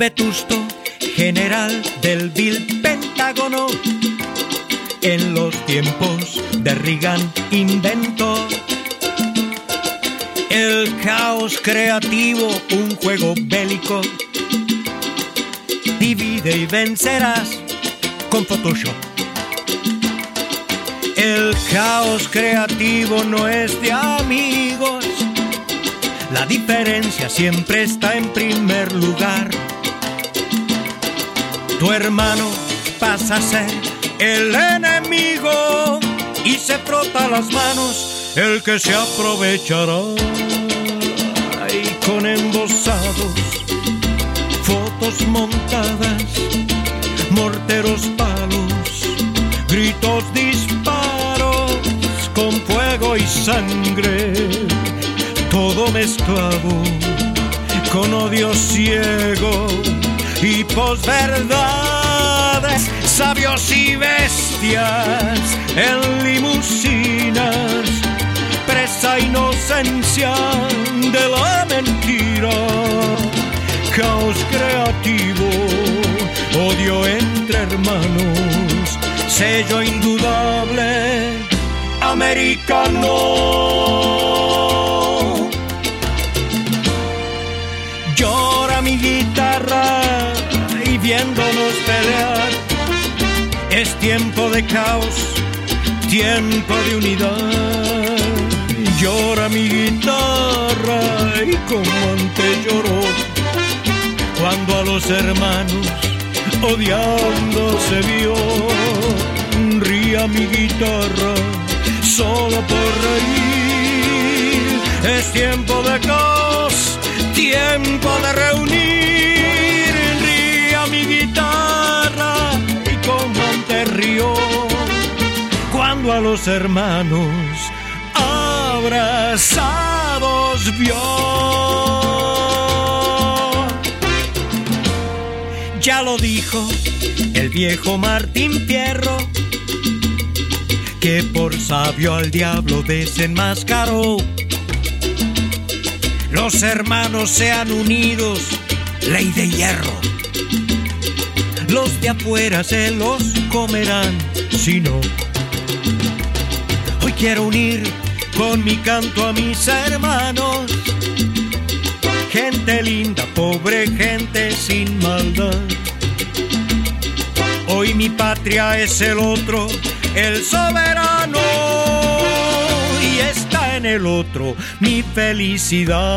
vetusto general del vil Pentágono en los tiempos de Reagan inventó el caos creativo, un juego bélico. Divide y vencerás con Photoshop. El caos creativo no es de amigos. La diferencia siempre está en primer lugar. Tu hermano pasa a ser el enemigo y se frota las manos el que se aprovechará. Y con embosados, fotos montadas, morteros, palos, gritos, disparos, con fuego y sangre, todo mezclado con odio ciego y posverdades, sabios y bestias en limusinas, presa inocencia de la mentira, caos creativo, odio entre hermanos, sello indudable americano. Llora mi guitarra y viéndonos pelear, es tiempo de caos, tiempo de unidad. Llora mi guitarra y como antes lloró cuando a los hermanos odiando se vio. Ría mi guitarra solo por reír, es tiempo de caos, tiempo de reunir. Ría mi guitarra y como antes rió cuando a los hermanos abrazados vio. Ya lo dijo el viejo Martín Fierro, que por sabio al diablo desenmascaró. Los hermanos sean unidos, ley de hierro. Los de afuera se los comerán, si no. Hoy quiero unir con mi canto a mis hermanos, gente linda, pobre gente sin maldad. Hoy mi patria es el otro, el soberano, y está en el otro mi felicidad.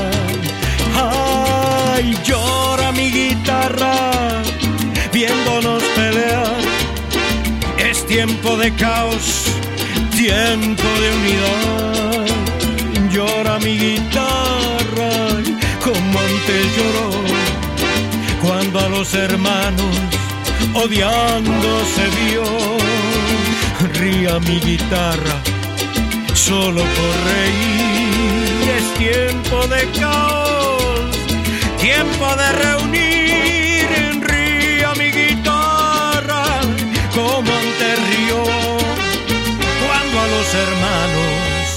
Ay, llora mi guitarra viéndonos pelear, es tiempo de caos, tiempo de unidad. Llora mi guitarra como antes lloró cuando a los hermanos odiando se vio. Ría mi guitarra solo por reír, es tiempo de caos, tiempo de reunir. Ría mi guitarra como antes rió cuando a los hermanos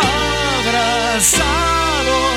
abrazados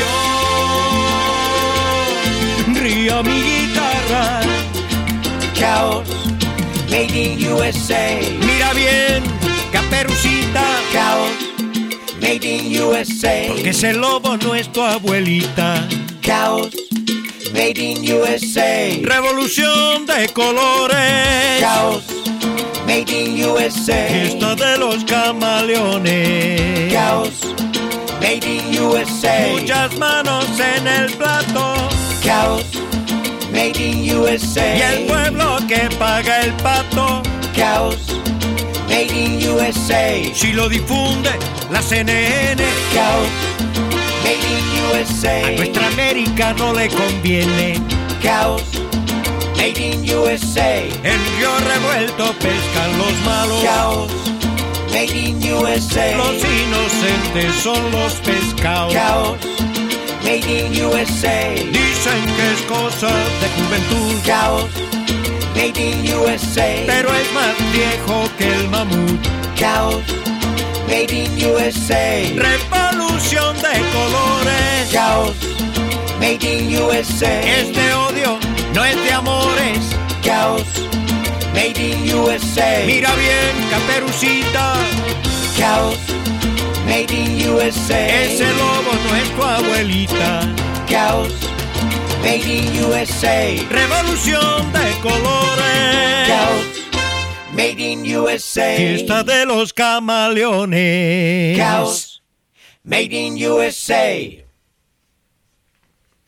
vio. Ría mi guitarra. Caos, made in USA. Mira bien, Caperucita. Caos, made in USA. Porque ese lobo no es tu abuelita. Caos, made in USA. Revolución de colores. Caos, made in USA. Fiesta de los camaleones. Caos, made in USA. Muchas manos en el plato. Caos, made in USA. Y el pueblo que paga el pato. Caos, made in USA. Si lo difunde la CNN. Caos, made in USA. A nuestra América no le conviene. Caos, made in USA. En Río Revuelto pescan los malos. Caos, made in USA. Los inocentes son los pescados. Caos, made in USA. Dicen que es cosa de juventud. Caos, made in USA. Pero es más viejo que el mamut. Caos, made in USA. Revolución de colores. Caos, made in USA. Este odio no es de amores. Cows, made in USA. Mira bien, Caperucita, Cows, made in USA. ese lobo no es tu abuelita. Cows, made in USA. Revolución de colores. Cows, made in USA. Fiesta de los camaleones. Cows, made in USA.